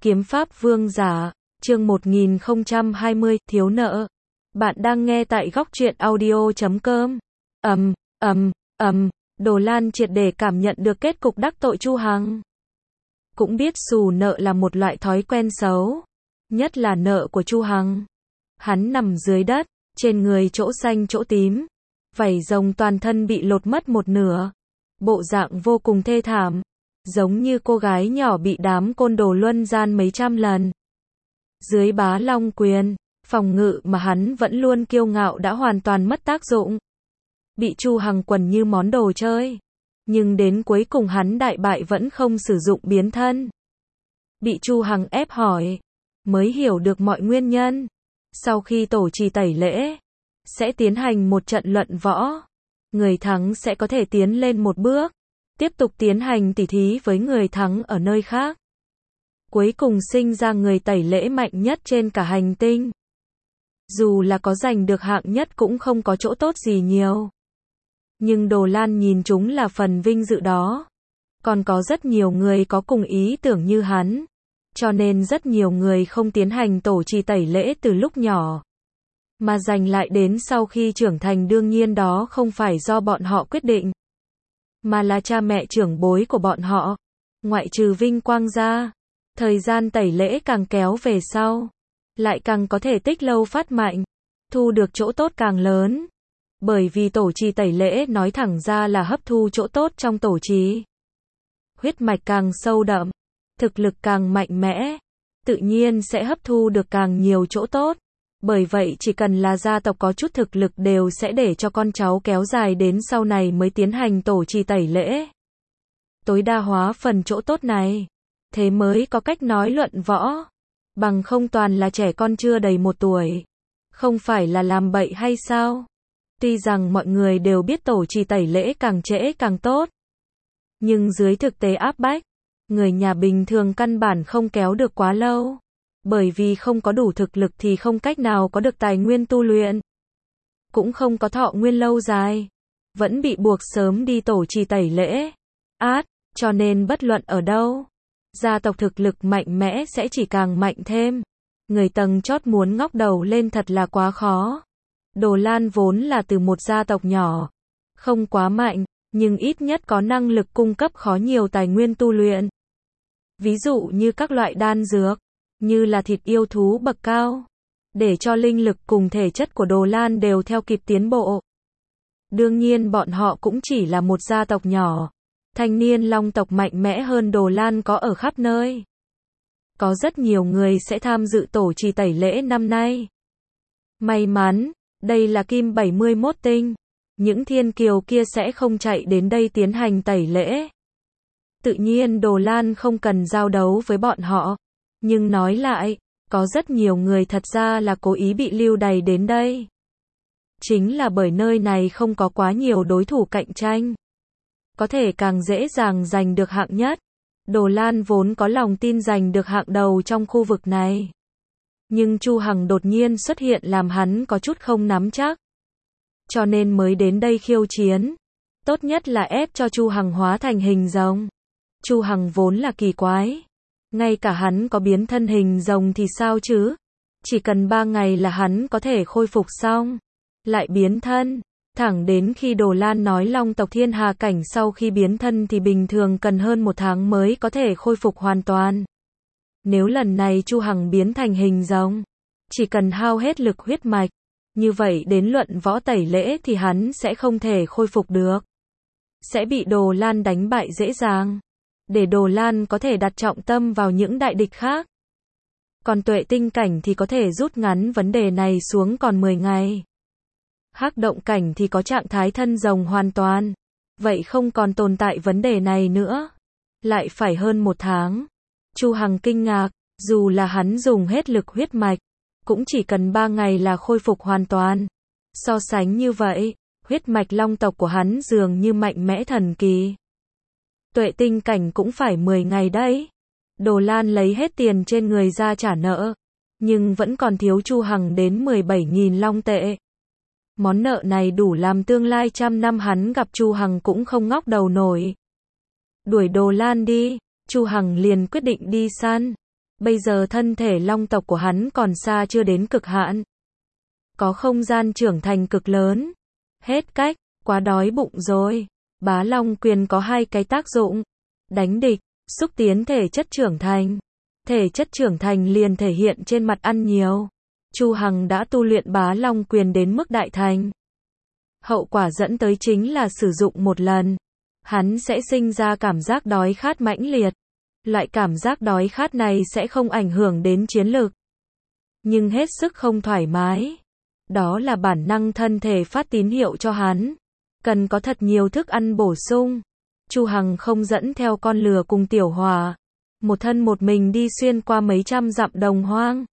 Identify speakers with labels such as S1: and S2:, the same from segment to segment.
S1: Kiếm pháp vương giả, chương 1020, thiếu nợ. Bạn đang nghe tại góc truyện audio.com. Đồ Lan triệt để cảm nhận được kết cục đắc tội Chu Hằng. Cũng biết xù nợ là một loại thói quen xấu, nhất là nợ của Chu Hằng. Hắn nằm dưới đất, trên người chỗ xanh chỗ tím, vảy rồng toàn thân bị lột mất một nửa, bộ dạng vô cùng thê thảm, giống như cô gái nhỏ bị đám côn đồ luân gian mấy trăm lần. Dưới Bá Long quyền, phòng ngự mà hắn vẫn luôn kiêu ngạo đã hoàn toàn mất tác dụng. Bị Chu Hằng quần như món đồ chơi. Nhưng đến cuối cùng hắn đại bại vẫn không sử dụng biến thân. Bị Chu Hằng ép hỏi, mới hiểu được mọi nguyên nhân. Sau khi tổ trì tẩy lễ, sẽ tiến hành một trận luận võ. Người thắng sẽ có thể tiến lên một bước, tiếp tục tiến hành tỉ thí với người thắng ở nơi khác. Cuối cùng sinh ra người tẩy lễ mạnh nhất trên cả hành tinh. Dù là có giành được hạng nhất cũng không có chỗ tốt gì nhiều. Nhưng Đồ Lan nhìn chúng là phần vinh dự đó. Còn có rất nhiều người có cùng ý tưởng như hắn. Cho nên rất nhiều người không tiến hành tổ trì tẩy lễ từ lúc nhỏ, mà giành lại đến sau khi trưởng thành. Đương nhiên đó không phải do bọn họ quyết định, mà là cha mẹ trưởng bối của bọn họ. Ngoại trừ vinh quang ra, thời gian tẩy lễ càng kéo về sau, lại càng có thể tích lâu phát mạnh, thu được chỗ tốt càng lớn. Bởi vì tổ trì tẩy lễ nói thẳng ra là hấp thu chỗ tốt trong tổ trì. Huyết mạch càng sâu đậm, thực lực càng mạnh mẽ, tự nhiên sẽ hấp thu được càng nhiều chỗ tốt. Bởi vậy chỉ cần là gia tộc có chút thực lực đều sẽ để cho con cháu kéo dài đến sau này mới tiến hành tổ trì tẩy lễ, tối đa hóa phần chỗ tốt này. Thế mới có cách nói luận võ. Bằng không toàn là trẻ con chưa đầy 1 tuổi. Không phải là làm bậy hay sao? Tuy rằng mọi người đều biết tổ trì tẩy lễ càng trễ càng tốt, nhưng dưới thực tế áp bách, người nhà bình thường căn bản không kéo được quá lâu. Bởi vì không có đủ thực lực thì không cách nào có được tài nguyên tu luyện, cũng không có thọ nguyên lâu dài, vẫn bị buộc sớm đi tổ trì tẩy lễ. Cho nên bất luận ở đâu, gia tộc thực lực mạnh mẽ sẽ chỉ càng mạnh thêm. Người tầng chót muốn ngóc đầu lên thật là quá khó. Đồ Lan vốn là từ một gia tộc nhỏ, không quá mạnh, nhưng ít nhất có năng lực cung cấp khó nhiều tài nguyên tu luyện. Ví dụ như các loại đan dược, như là thịt yêu thú bậc cao, để cho linh lực cùng thể chất của Đồ Lan đều theo kịp tiến bộ. Đương nhiên bọn họ cũng chỉ là một gia tộc nhỏ. Thanh niên long tộc mạnh mẽ hơn Đồ Lan có ở khắp nơi. Có rất nhiều người sẽ tham dự tổ trì tẩy lễ năm nay. May mắn, đây là kim 71 tinh. Những thiên kiều kia sẽ không chạy đến đây tiến hành tẩy lễ. Tự nhiên Đồ Lan không cần giao đấu với bọn họ. Nhưng nói lại, có rất nhiều người thật ra là cố ý bị lưu đày đến đây. Chính là bởi nơi này không có quá nhiều đối thủ cạnh tranh, có thể càng dễ dàng giành được hạng nhất. Đồ Lan vốn có lòng tin giành được hạng đầu trong khu vực này. Nhưng Chu Hằng đột nhiên xuất hiện làm hắn có chút không nắm chắc. Cho nên mới đến đây khiêu chiến. Tốt nhất là ép cho Chu Hằng hóa thành hình rồng. Chu Hằng vốn là kỳ quái. Ngay cả hắn có biến thân hình rồng thì sao chứ? Chỉ cần 3 ngày là hắn có thể khôi phục xong. Lại biến thân. Thẳng đến khi Đồ Lan nói long tộc thiên hà cảnh sau khi biến thân thì bình thường cần hơn 1 tháng mới có thể khôi phục hoàn toàn. Nếu lần này Chu Hằng biến thành hình rồng, chỉ cần hao hết lực huyết mạch, như vậy đến luận võ tẩy lễ thì hắn sẽ không thể khôi phục được. Sẽ bị Đồ Lan đánh bại dễ dàng. Để Đồ Lan có thể đặt trọng tâm vào những đại địch khác. Còn tuệ tinh cảnh thì có thể rút ngắn vấn đề này xuống còn 10 ngày. Hắc động cảnh thì có trạng thái thân rồng hoàn toàn. Vậy không còn tồn tại vấn đề này nữa. Lại phải hơn 1 tháng. Chu Hằng kinh ngạc, dù là hắn dùng hết lực huyết mạch, cũng chỉ cần 3 ngày là khôi phục hoàn toàn. So sánh như vậy, huyết mạch long tộc của hắn dường như mạnh mẽ thần kỳ. Tuệ tinh cảnh cũng phải 10 ngày đấy. Đồ Lan lấy hết tiền trên người ra trả nợ, nhưng vẫn còn thiếu Chu Hằng đến 17.000 long tệ. Món nợ này đủ làm tương lai 100 năm hắn gặp Chu Hằng cũng không ngóc đầu nổi. Đuổi Đồ Lan đi, Chu Hằng liền quyết định đi săn. Bây giờ thân thể long tộc của hắn còn xa chưa đến cực hạn. Có không gian trưởng thành cực lớn. Hết cách, quá đói bụng rồi. Bá Long Quyền có hai cái tác dụng. Đánh địch, xúc tiến thể chất trưởng thành. Thể chất trưởng thành liền thể hiện trên mặt ăn nhiều. Chu Hằng đã tu luyện Bá Long Quyền đến mức đại thành. Hậu quả dẫn tới chính là sử dụng một lần, hắn sẽ sinh ra cảm giác đói khát mãnh liệt. Loại cảm giác đói khát này sẽ không ảnh hưởng đến chiến lực, nhưng hết sức không thoải mái. Đó là bản năng thân thể phát tín hiệu cho hắn, cần có thật nhiều thức ăn bổ sung. Chu Hằng không dẫn theo con lừa cùng Tiểu Hòa, một thân một mình đi xuyên qua mấy trăm dặm đồng hoang,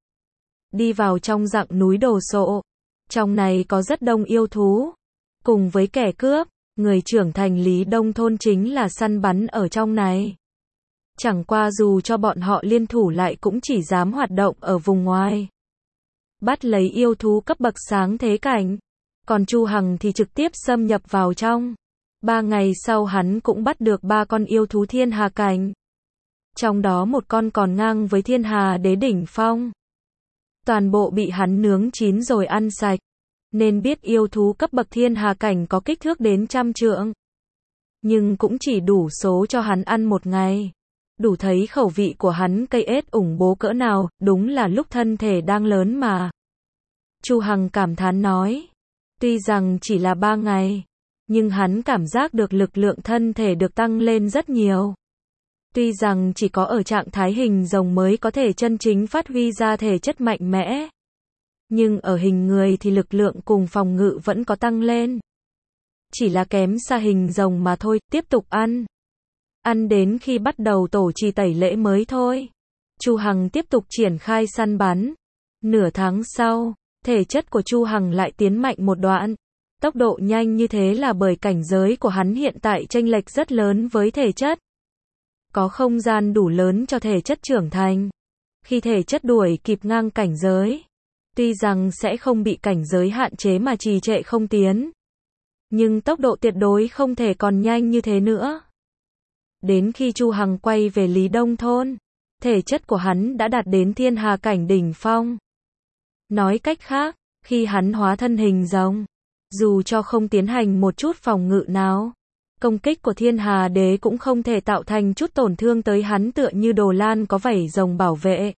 S1: đi vào trong rặng núi đồ sộ. Trong này có rất đông yêu thú, cùng với kẻ cướp, người trưởng thành Lý Đông thôn chính là săn bắn ở trong này. Chẳng qua dù cho bọn họ liên thủ lại cũng chỉ dám hoạt động ở vùng ngoài, bắt lấy yêu thú cấp bậc sáng thế cảnh. Còn Chu Hằng thì trực tiếp xâm nhập vào trong. 3 ngày sau hắn cũng bắt được 3 con yêu thú thiên hà cảnh. Trong đó một con còn ngang với thiên hà đế đỉnh phong. Toàn bộ bị hắn nướng chín rồi ăn sạch. Nên biết yêu thú cấp bậc thiên hà cảnh có kích thước đến 100 trượng. Nhưng cũng chỉ đủ số cho hắn ăn một ngày. Đủ thấy khẩu vị của hắn cây ết ủng bố cỡ nào, đúng là lúc thân thể đang lớn mà. Chu Hằng cảm thán nói. Tuy rằng chỉ là 3 ngày, nhưng hắn cảm giác được lực lượng thân thể được tăng lên rất nhiều. Tuy rằng chỉ có ở trạng thái hình rồng mới có thể chân chính phát huy ra thể chất mạnh mẽ, nhưng ở hình người thì lực lượng cùng phòng ngự vẫn có tăng lên. Chỉ là kém xa hình rồng mà thôi, tiếp tục ăn. Ăn đến khi bắt đầu tổ trì tẩy lễ mới thôi. Chu Hằng tiếp tục triển khai săn bắn. Nửa tháng sau, thể chất của Chu Hằng lại tiến mạnh một đoạn. Tốc độ nhanh như thế là bởi cảnh giới của hắn hiện tại chênh lệch rất lớn với thể chất. Có không gian đủ lớn cho thể chất trưởng thành. Khi thể chất đuổi kịp ngang cảnh giới, tuy rằng sẽ không bị cảnh giới hạn chế mà trì trệ không tiến, nhưng tốc độ tuyệt đối không thể còn nhanh như thế nữa. Đến khi Chu Hằng quay về Lý Đông thôn, thể chất của hắn đã đạt đến thiên hà cảnh đỉnh phong. Nói cách khác, khi hắn hóa thân hình rồng, dù cho không tiến hành một chút phòng ngự nào, công kích của thiên hà đế cũng không thể tạo thành chút tổn thương tới hắn, tựa như Đồ Lan có vảy rồng bảo vệ.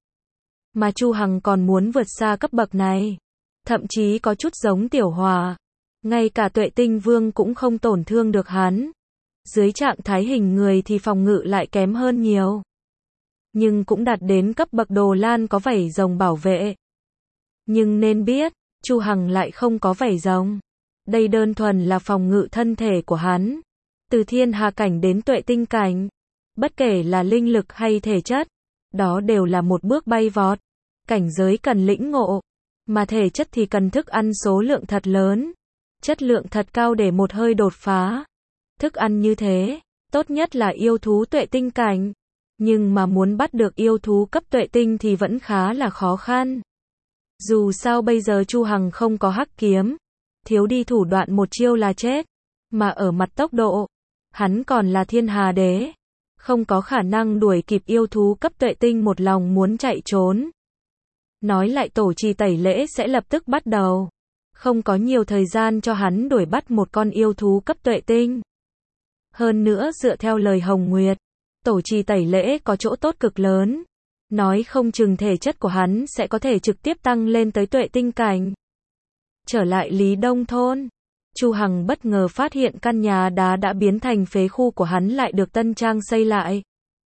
S1: Mà Chu Hằng còn muốn vượt xa cấp bậc này, thậm chí có chút giống Tiểu Hòa. Ngay cả Tuệ Tinh Vương cũng không tổn thương được hắn. Dưới trạng thái hình người thì phòng ngự lại kém hơn nhiều, nhưng cũng đạt đến cấp bậc Đồ Lan có vảy rồng bảo vệ. Nhưng nên biết, Chu Hằng lại không có vảy rồng. Đây đơn thuần là phòng ngự thân thể của hắn. Từ thiên hà cảnh đến tuệ tinh cảnh, bất kể là linh lực hay thể chất, đó đều là một bước bay vọt. Cảnh giới cần lĩnh ngộ, mà thể chất thì cần thức ăn số lượng thật lớn, chất lượng thật cao để một hơi đột phá. Thức ăn như thế, tốt nhất là yêu thú tuệ tinh cảnh, nhưng mà muốn bắt được yêu thú cấp tuệ tinh thì vẫn khá là khó khăn. Dù sao bây giờ Chu Hằng không có hắc kiếm, thiếu đi thủ đoạn một chiêu là chết, mà ở mặt tốc độ, hắn còn là thiên hà đế, không có khả năng đuổi kịp yêu thú cấp tuệ tinh một lòng muốn chạy trốn. Nói lại tổ trì tẩy lễ sẽ lập tức bắt đầu, không có nhiều thời gian cho hắn đuổi bắt một con yêu thú cấp tuệ tinh. Hơn nữa dựa theo lời Hồng Nguyệt, tổ trì tẩy lễ có chỗ tốt cực lớn, nói không chừng thể chất của hắn sẽ có thể trực tiếp tăng lên tới tuệ tinh cảnh. Trở lại Lý Đông thôn, Chu Hằng bất ngờ phát hiện căn nhà đá đã biến thành phế khu của hắn lại được tân trang xây lại.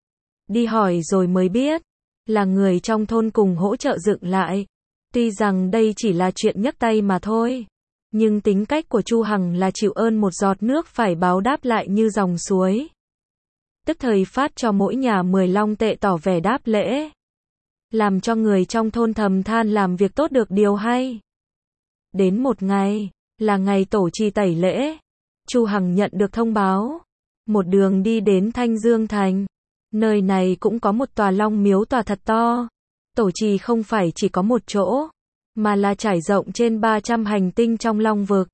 S1: Đi hỏi rồi mới biết, là người trong thôn cùng hỗ trợ dựng lại. Tuy rằng đây chỉ là chuyện nhấc tay mà thôi, nhưng tính cách của Chu Hằng là chịu ơn một giọt nước phải báo đáp lại như dòng suối. Tức thời phát cho mỗi nhà 10 long tệ tỏ vẻ đáp lễ, làm cho người trong thôn thầm than làm việc tốt được điều hay. Đến một ngày, là ngày tổ trì tẩy lễ, Chu Hằng nhận được thông báo, một đường đi đến Thanh Dương Thành. Nơi này cũng có một tòa long miếu tòa thật to. Tổ trì không phải chỉ có một chỗ, mà là trải rộng trên 300 hành tinh trong long vực.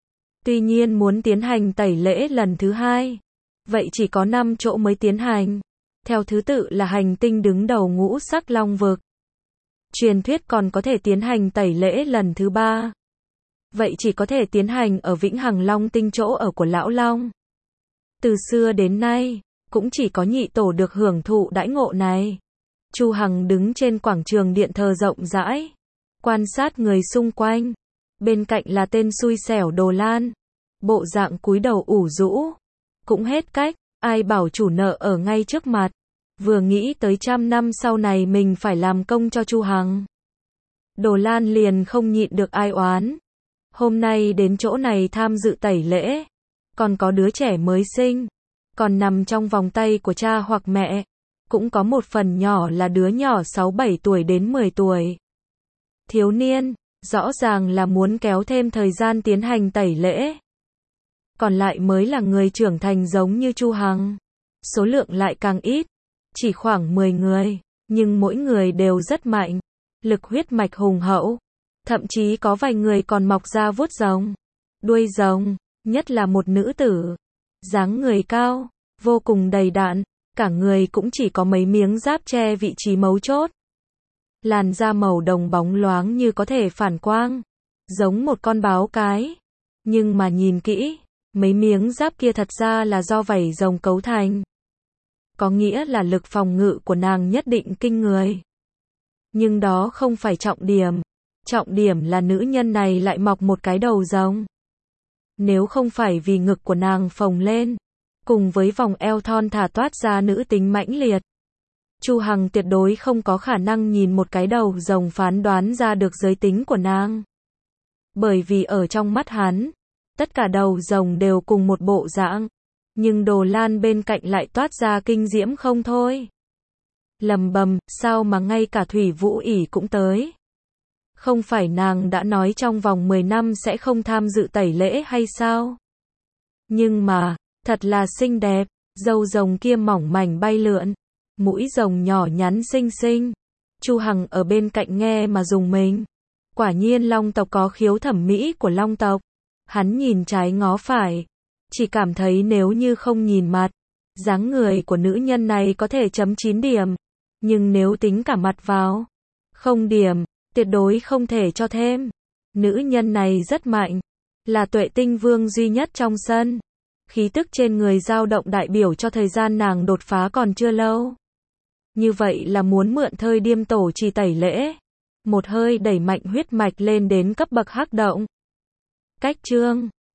S1: Tuy nhiên muốn tiến hành tẩy lễ lần thứ hai, vậy chỉ có 5 chỗ mới tiến hành. theo thứ tự là hành tinh đứng đầu ngũ sắc long vực. Truyền thuyết còn có thể tiến hành tẩy lễ lần thứ 3. Vậy chỉ có thể tiến hành ở Vĩnh Hằng Long tinh chỗ ở của Lão Long. Từ xưa đến nay, cũng chỉ có nhị tổ được hưởng thụ đãi ngộ này. Chu Hằng đứng trên quảng trường điện thờ rộng rãi, quan sát người xung quanh. Bên cạnh là tên xui xẻo Đồ Lan, bộ dạng cúi đầu ủ rũ. Cũng hết cách, ai bảo chủ nợ ở ngay trước mặt. Vừa nghĩ tới 100 năm sau này mình phải làm công cho Chu Hằng, Đồ Lan liền không nhịn được ai oán. Hôm nay đến chỗ này tham dự tẩy lễ, còn có đứa trẻ mới sinh, còn nằm trong vòng tay của cha hoặc mẹ, cũng có một phần nhỏ là đứa nhỏ 6-7 tuổi đến 10 tuổi. Thiếu niên, rõ ràng là muốn kéo thêm thời gian tiến hành tẩy lễ. Còn lại mới là người trưởng thành giống như Chu Hằng. Số lượng lại càng ít, chỉ khoảng 10 người, nhưng mỗi người đều rất mạnh, lực huyết mạch hùng hậu. Thậm chí có vài người còn mọc ra vuốt rồng, đuôi rồng, nhất là một nữ tử. Dáng người cao, vô cùng đầy đặn, cả người cũng chỉ có mấy miếng giáp che vị trí mấu chốt. Làn da màu đồng bóng loáng như có thể phản quang, giống một con báo cái. Nhưng mà nhìn kỹ, mấy miếng giáp kia thật ra là do vảy rồng cấu thành. Có nghĩa là lực phòng ngự của nàng nhất định kinh người. Nhưng đó không phải trọng điểm. Trọng điểm là nữ nhân này lại mọc một cái đầu rồng. Nếu không phải vì ngực của nàng phồng lên, cùng với vòng eo thon thả toát ra nữ tính mãnh liệt, Chu Hằng tuyệt đối không có khả năng nhìn một cái đầu rồng phán đoán ra được giới tính của nàng. Bởi vì ở trong mắt hắn, tất cả đầu rồng đều cùng một bộ dạng, nhưng Đồ Lan bên cạnh lại toát ra kinh diễm không thôi. Lầm bầm, sao mà ngay cả Thủy Vũ ỉ cũng tới? Không phải nàng đã nói trong vòng 10 năm sẽ không tham dự tẩy lễ hay sao? Nhưng mà, thật là xinh đẹp, râu rồng kia mỏng mảnh bay lượn, mũi rồng nhỏ nhắn xinh xinh. Chu Hằng ở bên cạnh nghe mà rùng mình. Quả nhiên Long tộc có khiếu thẩm mỹ của Long tộc. Hắn nhìn trái ngó phải, chỉ cảm thấy nếu như không nhìn mặt, dáng người của nữ nhân này có thể chấm 9 điểm. Nhưng nếu tính cả mặt vào, không điểm, tuyệt đối không thể cho thêm. Nữ nhân này rất mạnh, là Tuệ Tinh Vương duy nhất trong sân. Khí tức trên người dao động đại biểu cho thời gian nàng đột phá còn chưa lâu. Như vậy là muốn mượn thời điểm tổ trì tẩy lễ, một hơi đẩy mạnh huyết mạch lên đến cấp bậc hắc động. Cách chương